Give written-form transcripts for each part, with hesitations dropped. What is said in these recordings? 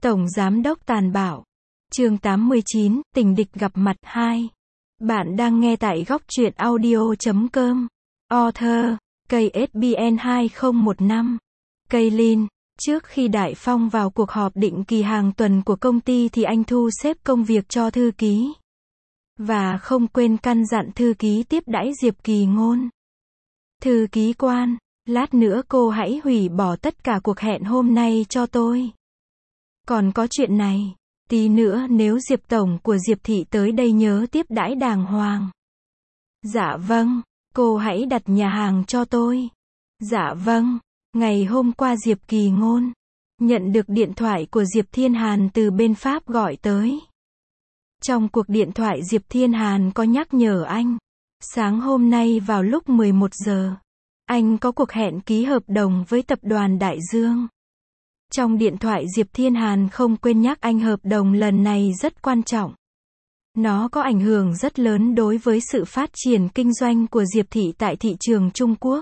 Tổng Giám đốc tàn bạo. Chương 89, tình địch gặp mặt 2. Bạn đang nghe tại góc truyện audio.com. Author, KSBN 2015. Kaylin. Trước khi Đại Phong vào cuộc họp định kỳ hàng tuần của công ty thì anh thu xếp công việc cho thư ký. Và không quên căn dặn thư ký tiếp đãi Diệp Kỳ Ngôn. Thư ký quan, lát nữa cô hãy hủy bỏ tất cả cuộc hẹn hôm nay cho tôi. Còn có chuyện này, tí nữa nếu Diệp Tổng của Diệp Thị tới đây nhớ tiếp đãi đàng hoàng. Dạ vâng, cô hãy đặt nhà hàng cho tôi. Dạ vâng. Ngày hôm qua Diệp Kỳ Ngôn nhận được điện thoại của Diệp Thiên Hàn từ bên Pháp gọi tới. Trong cuộc điện thoại Diệp Thiên Hàn có nhắc nhở anh, sáng hôm nay vào lúc 11 giờ, anh có cuộc hẹn ký hợp đồng với tập đoàn Đại Dương. Trong điện thoại Diệp Thiên Hàn không quên nhắc anh hợp đồng lần này rất quan trọng. Nó có ảnh hưởng rất lớn đối với sự phát triển kinh doanh của Diệp Thị tại thị trường Trung Quốc.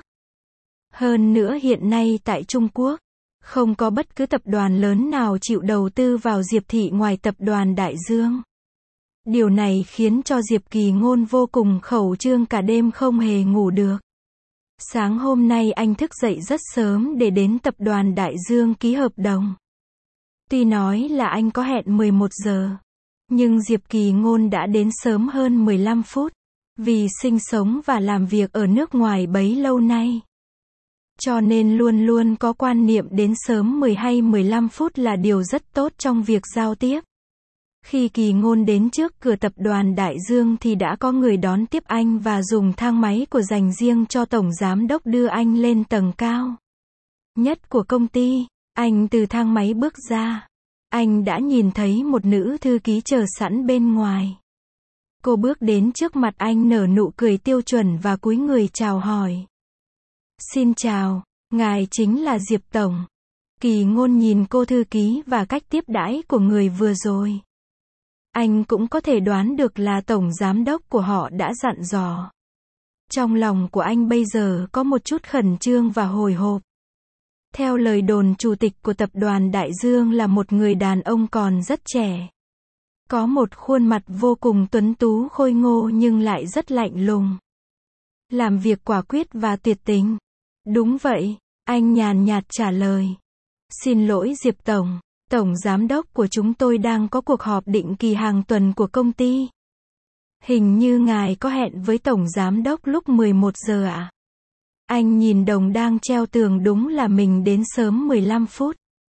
Hơn nữa hiện nay tại Trung Quốc, không có bất cứ tập đoàn lớn nào chịu đầu tư vào Diệp Thị ngoài tập đoàn Đại Dương. Điều này khiến cho Diệp Kỳ Ngôn vô cùng khẩn trương, cả đêm không hề ngủ được. Sáng hôm nay anh thức dậy rất sớm để đến tập đoàn Đại Dương ký hợp đồng. Tuy nói là anh có hẹn 11 giờ, nhưng Diệp Kỳ Ngôn đã đến sớm hơn 15 phút, vì sinh sống và làm việc ở nước ngoài bấy lâu nay. Cho nên luôn luôn có quan niệm đến sớm 10 hay 15 phút là điều rất tốt trong việc giao tiếp. Khi Kỳ Ngôn đến trước cửa tập đoàn Đại Dương thì đã có người đón tiếp anh và dùng thang máy của dành riêng cho Tổng Giám đốc đưa anh lên tầng cao nhất của công ty. Anh từ thang máy bước ra. Anh đã nhìn thấy một nữ thư ký chờ sẵn bên ngoài. Cô bước đến trước mặt anh nở nụ cười tiêu chuẩn và cúi người chào hỏi. Xin chào, ngài chính là Diệp Tổng. Kỳ Ngôn nhìn cô thư ký và cách tiếp đãi của người vừa rồi. Anh cũng có thể đoán được là Tổng Giám đốc của họ đã dặn dò. Trong lòng của anh bây giờ có một chút khẩn trương và hồi hộp. Theo lời đồn, chủ tịch của tập đoàn Đại Dương là một người đàn ông còn rất trẻ. Có một khuôn mặt vô cùng tuấn tú khôi ngô nhưng lại rất lạnh lùng. Làm việc quả quyết và tuyệt tình. Đúng vậy, anh nhàn nhạt trả lời. Xin lỗi Diệp Tổng, Tổng Giám đốc của chúng tôi đang có cuộc họp định kỳ hàng tuần của công ty. Hình như ngài có hẹn với Tổng Giám đốc lúc 11 giờ ạ? Anh nhìn đồng đang treo tường, đúng là mình đến sớm 15 phút.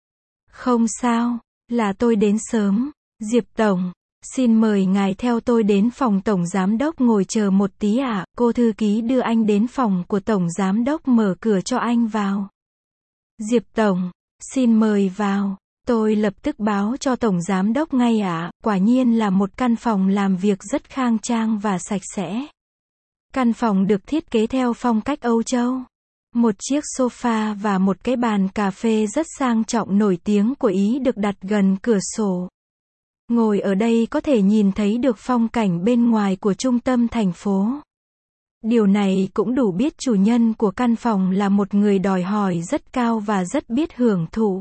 Không sao, là tôi đến sớm. Diệp Tổng, xin mời ngài theo tôi đến phòng Tổng Giám đốc ngồi chờ một tí ạ. Cô thư ký đưa anh đến phòng của Tổng Giám đốc, mở cửa cho anh vào. Diệp Tổng, xin mời vào. Tôi lập tức báo cho Tổng Giám đốc ngay ạ. Quả nhiên là một căn phòng làm việc rất khang trang và sạch sẽ. Căn phòng được thiết kế theo phong cách Âu Châu. Một chiếc sofa và một cái bàn cà phê rất sang trọng nổi tiếng của Ý được đặt gần cửa sổ. Ngồi ở đây có thể nhìn thấy được phong cảnh bên ngoài của trung tâm thành phố. Điều này cũng đủ biết chủ nhân của căn phòng là một người đòi hỏi rất cao và rất biết hưởng thụ.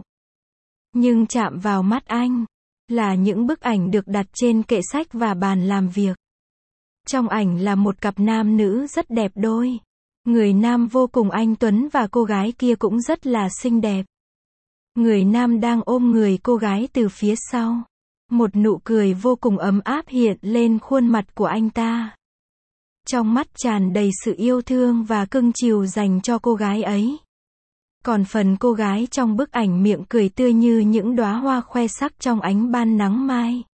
Nhưng chạm vào mắt anh là những bức ảnh được đặt trên kệ sách và bàn làm việc. Trong ảnh là một cặp nam nữ rất đẹp đôi. Người nam vô cùng anh tuấn và cô gái kia cũng rất là xinh đẹp. Người nam đang ôm người cô gái từ phía sau. Một nụ cười vô cùng ấm áp hiện lên khuôn mặt của anh ta. Trong mắt tràn đầy sự yêu thương và cưng chiều dành cho cô gái ấy. Còn phần cô gái trong bức ảnh miệng cười tươi như những đóa hoa khoe sắc trong ánh ban nắng mai.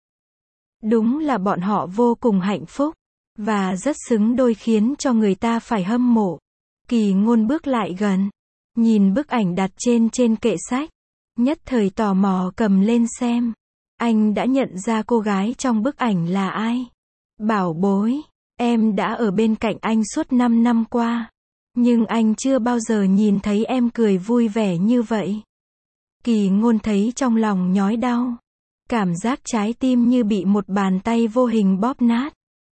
Đúng là bọn họ vô cùng hạnh phúc và rất xứng đôi, khiến cho người ta phải hâm mộ. Kỳ Ngôn bước lại gần, nhìn bức ảnh đặt trên kệ sách, nhất thời tò mò cầm lên xem. Anh đã nhận ra cô gái trong bức ảnh là ai. Bảo bối, em đã ở bên cạnh anh suốt 5 năm qua. Nhưng anh chưa bao giờ nhìn thấy em cười vui vẻ như vậy. Kỳ Ngôn thấy trong lòng nhói đau. Cảm giác trái tim như bị một bàn tay vô hình bóp nát.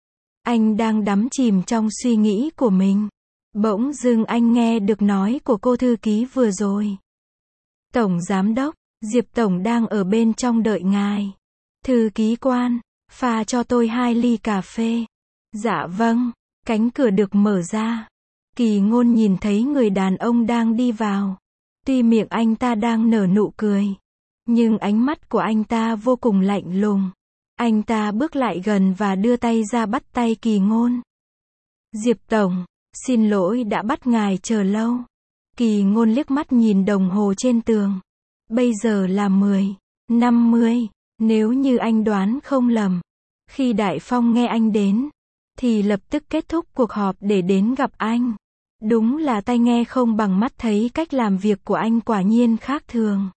Anh đang đắm chìm trong suy nghĩ của mình. Bỗng dưng anh nghe được nói của cô thư ký vừa rồi. Tổng Giám đốc, Diệp Tổng đang ở bên trong đợi ngài. Thư ký quan, pha cho tôi 2 ly cà phê. Dạ vâng. Cánh cửa được mở ra. Kỳ Ngôn nhìn thấy người đàn ông đang đi vào. Tuy miệng anh ta đang nở nụ cười, nhưng ánh mắt của anh ta vô cùng lạnh lùng. Anh ta bước lại gần và đưa tay ra bắt tay Kỳ Ngôn. Diệp Tổng, xin lỗi đã bắt ngài chờ lâu. Kỳ Ngôn liếc mắt nhìn đồng hồ trên tường. Bây giờ là 10:50, nếu như anh đoán không lầm. Khi Đại Phong nghe anh đến, thì lập tức kết thúc cuộc họp để đến gặp anh. Đúng là tai nghe không bằng mắt thấy, cách làm việc của anh quả nhiên khác thường.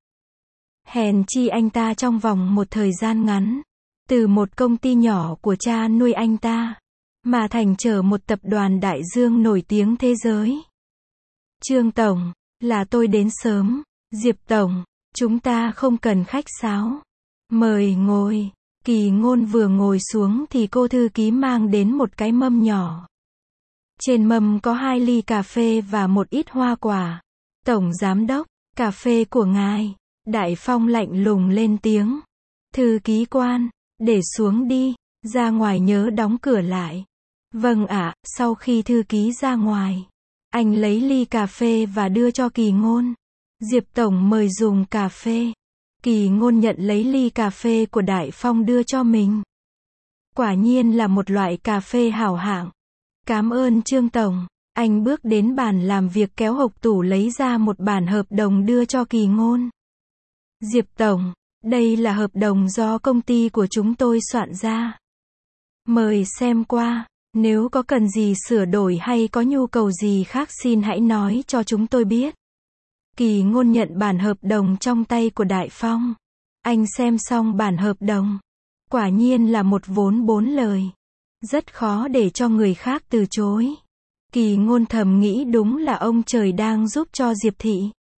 Hèn chi anh ta trong vòng một thời gian ngắn, từ một công ty nhỏ của cha nuôi anh ta, mà thành trở một tập đoàn đại dương nổi tiếng thế giới. Trương Tổng, là tôi đến sớm. Diệp Tổng, chúng ta không cần khách sáo. Mời ngồi. Kỳ Ngôn vừa ngồi xuống thì cô thư ký mang đến một cái mâm nhỏ. Trên mâm có 2 ly cà phê và một ít hoa quả. Tổng giám đốc, cà phê của ngài. Đại Phong lạnh lùng lên tiếng. Thư ký quan, để xuống đi, ra ngoài nhớ đóng cửa lại. Vâng ạ. Sau khi thư ký ra ngoài, anh lấy ly cà phê và đưa cho Kỳ Ngôn. Diệp Tổng mời dùng cà phê. Kỳ Ngôn nhận lấy ly cà phê của Đại Phong đưa cho mình. Quả nhiên là một loại cà phê hảo hạng. Cảm ơn Trương Tổng. Anh bước đến bàn làm việc kéo hộc tủ lấy ra một bản hợp đồng đưa cho Kỳ Ngôn. Diệp Tổng, đây là hợp đồng do công ty của chúng tôi soạn ra. Mời xem qua. Nếu có cần gì sửa đổi hay có nhu cầu gì khác xin hãy nói cho chúng tôi biết. Kỳ Ngôn nhận bản hợp đồng trong tay của Đại Phong. Anh xem xong bản hợp đồng. Quả nhiên là một vốn 4 lời. Rất khó để cho người khác từ chối. Kỳ Ngôn thầm nghĩ đúng là ông trời đang giúp cho Diệp Thị.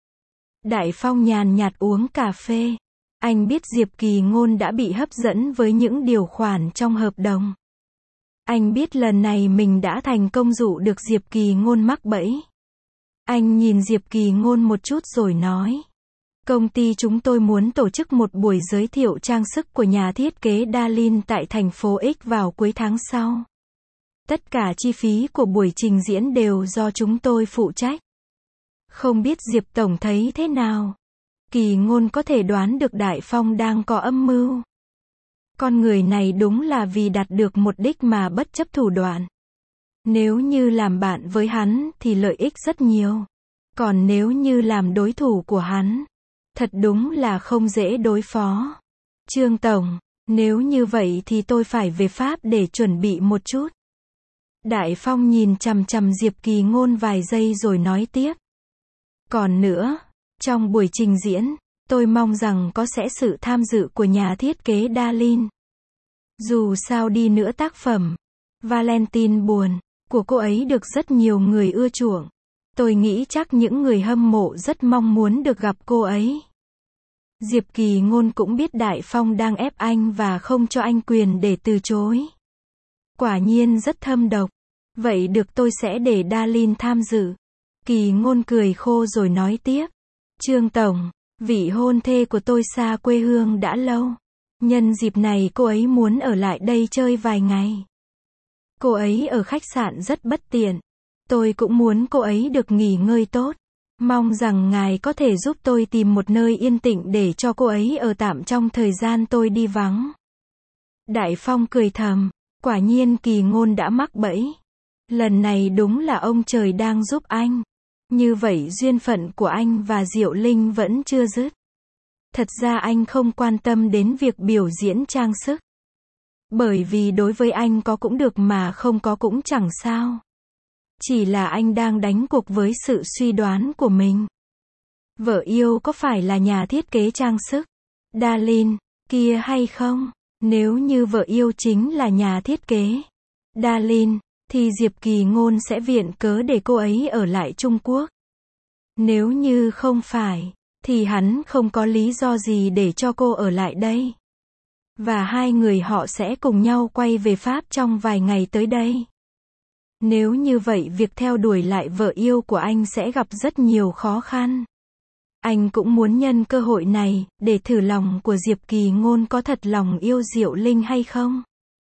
Đại Phong nhàn nhạt uống cà phê. Anh biết Diệp Kỳ Ngôn đã bị hấp dẫn với những điều khoản trong hợp đồng. Anh biết lần này mình đã thành công dụ được Diệp Kỳ Ngôn mắc bẫy. Anh nhìn Diệp Kỳ Ngôn một chút rồi nói. Công ty chúng tôi muốn tổ chức một buổi giới thiệu trang sức của nhà thiết kế Darlin tại thành phố X vào cuối tháng sau. Tất cả chi phí của buổi trình diễn đều do chúng tôi phụ trách. Không biết Diệp Tổng thấy thế nào? Kỳ Ngôn có thể đoán được Đại Phong đang có âm mưu. Con người này đúng là vì đạt được mục đích mà bất chấp thủ đoạn. Nếu như làm bạn với hắn thì lợi ích rất nhiều. Còn nếu như làm đối thủ của hắn, thật đúng là không dễ đối phó. Trương Tổng, nếu như vậy thì tôi phải về Pháp để chuẩn bị một chút. Đại Phong nhìn chằm chằm Diệp Kỳ Ngôn vài giây rồi nói tiếp. Còn nữa, trong buổi trình diễn, tôi mong rằng có sẽ sự tham dự của nhà thiết kế Darlin. Dù sao đi nữa tác phẩm Valentine buồn của cô ấy được rất nhiều người ưa chuộng. Tôi nghĩ chắc những người hâm mộ rất mong muốn được gặp cô ấy. Diệp Kỳ Ngôn cũng biết Đại Phong đang ép anh và không cho anh quyền để từ chối. Quả nhiên rất thâm độc. Vậy được, tôi sẽ để Darlin tham dự. Kỳ Ngôn cười khô rồi nói tiếp. Trương Tổng, vị hôn thê của tôi xa quê hương đã lâu. Nhân dịp này cô ấy muốn ở lại đây chơi vài ngày. Cô ấy ở khách sạn rất bất tiện. Tôi cũng muốn cô ấy được nghỉ ngơi tốt. Mong rằng ngài có thể giúp tôi tìm một nơi yên tĩnh để cho cô ấy ở tạm trong thời gian tôi đi vắng. Đại Phong cười thầm. Quả nhiên Kỳ Ngôn đã mắc bẫy. Lần này đúng là ông trời đang giúp anh. Như vậy duyên phận của anh và Diệu Linh vẫn chưa dứt. Thật ra anh không quan tâm đến việc biểu diễn trang sức. Bởi vì đối với anh có cũng được mà không có cũng chẳng sao. Chỉ là anh đang đánh cuộc với sự suy đoán của mình. Vợ yêu có phải là nhà thiết kế trang sức Darlin kia hay không? Nếu như vợ yêu chính là nhà thiết kế Darlin, thì Diệp Kỳ Ngôn sẽ viện cớ để cô ấy ở lại Trung Quốc. Nếu như không phải, thì hắn không có lý do gì để cho cô ở lại đây. Và hai người họ sẽ cùng nhau quay về Pháp trong vài ngày tới đây. Nếu như vậy việc theo đuổi lại vợ yêu của anh sẽ gặp rất nhiều khó khăn. Anh cũng muốn nhân cơ hội này, để thử lòng của Diệp Kỳ Ngôn có thật lòng yêu Diệu Linh hay không.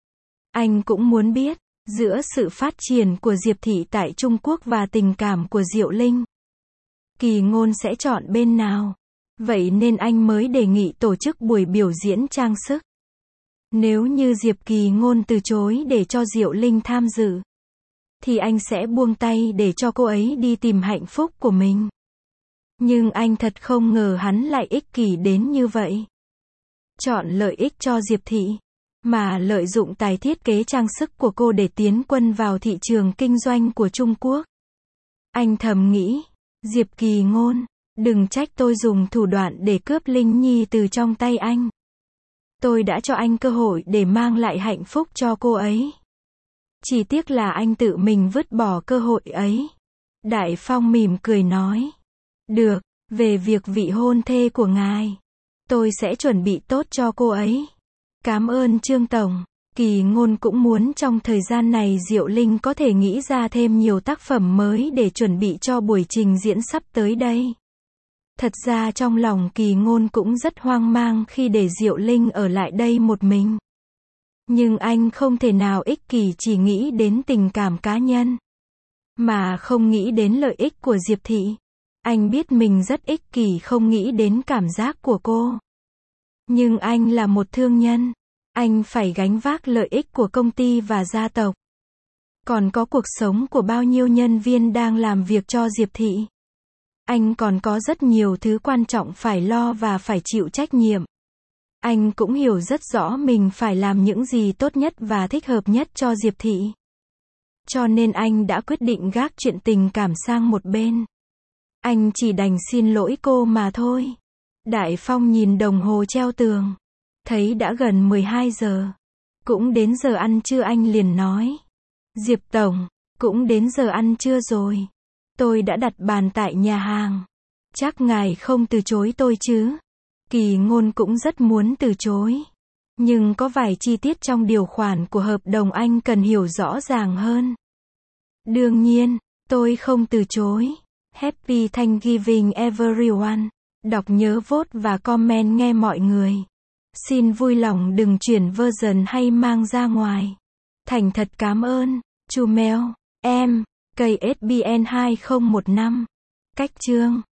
Anh cũng muốn biết, giữa sự phát triển của Diệp Thị tại Trung Quốc và tình cảm của Diệu Linh, Kỳ Ngôn sẽ chọn bên nào. Vậy nên anh mới đề nghị tổ chức buổi biểu diễn trang sức. Nếu như Diệp Kỳ Ngôn từ chối để cho Diệu Linh tham dự, thì anh sẽ buông tay để cho cô ấy đi tìm hạnh phúc của mình. Nhưng anh thật không ngờ hắn lại ích kỷ đến như vậy. Chọn lợi ích cho Diệp Thị, mà lợi dụng tài thiết kế trang sức của cô để tiến quân vào thị trường kinh doanh của Trung Quốc. Anh thầm nghĩ, Diệp Kỳ Ngôn, đừng trách tôi dùng thủ đoạn để cướp Linh Nhi từ trong tay anh. Tôi đã cho anh cơ hội để mang lại hạnh phúc cho cô ấy. Chỉ tiếc là anh tự mình vứt bỏ cơ hội ấy. Đại Phong mỉm cười nói. Được, về việc vị hôn thê của ngài, tôi sẽ chuẩn bị tốt cho cô ấy. Cảm ơn Trương Tổng. Kỳ Ngôn cũng muốn trong thời gian này Diệu Linh có thể nghĩ ra thêm nhiều tác phẩm mới để chuẩn bị cho buổi trình diễn sắp tới đây. Thật ra trong lòng Kỳ Ngôn cũng rất hoang mang khi để Diệu Linh ở lại đây một mình. Nhưng anh không thể nào ích kỷ chỉ nghĩ đến tình cảm cá nhân, mà không nghĩ đến lợi ích của Diệp Thị. Anh biết mình rất ích kỷ không nghĩ đến cảm giác của cô. Nhưng anh là một thương nhân. Anh phải gánh vác lợi ích của công ty và gia tộc. Còn có cuộc sống của bao nhiêu nhân viên đang làm việc cho Diệp Thị. Anh còn có rất nhiều thứ quan trọng phải lo và phải chịu trách nhiệm. Anh cũng hiểu rất rõ mình phải làm những gì tốt nhất và thích hợp nhất cho Diệp Thị. Cho nên anh đã quyết định gác chuyện tình cảm sang một bên. Anh chỉ đành xin lỗi cô mà thôi. Đại Phong nhìn đồng hồ treo tường. Thấy đã gần 12 giờ. Cũng đến giờ ăn trưa anh liền nói. Diệp Tổng, cũng đến giờ ăn trưa rồi. Tôi đã đặt bàn tại nhà hàng. Chắc ngài không từ chối tôi chứ? Kỳ Ngôn cũng rất muốn từ chối. Nhưng có vài chi tiết trong điều khoản của hợp đồng anh cần hiểu rõ ràng hơn. Đương nhiên, tôi không từ chối. Happy Thanksgiving everyone. Đọc nhớ vote và comment nghe mọi người. Xin vui lòng đừng chuyển version hay mang ra ngoài. Thành thật cảm ơn. Chumel, em, KSBN 2015. Cách chương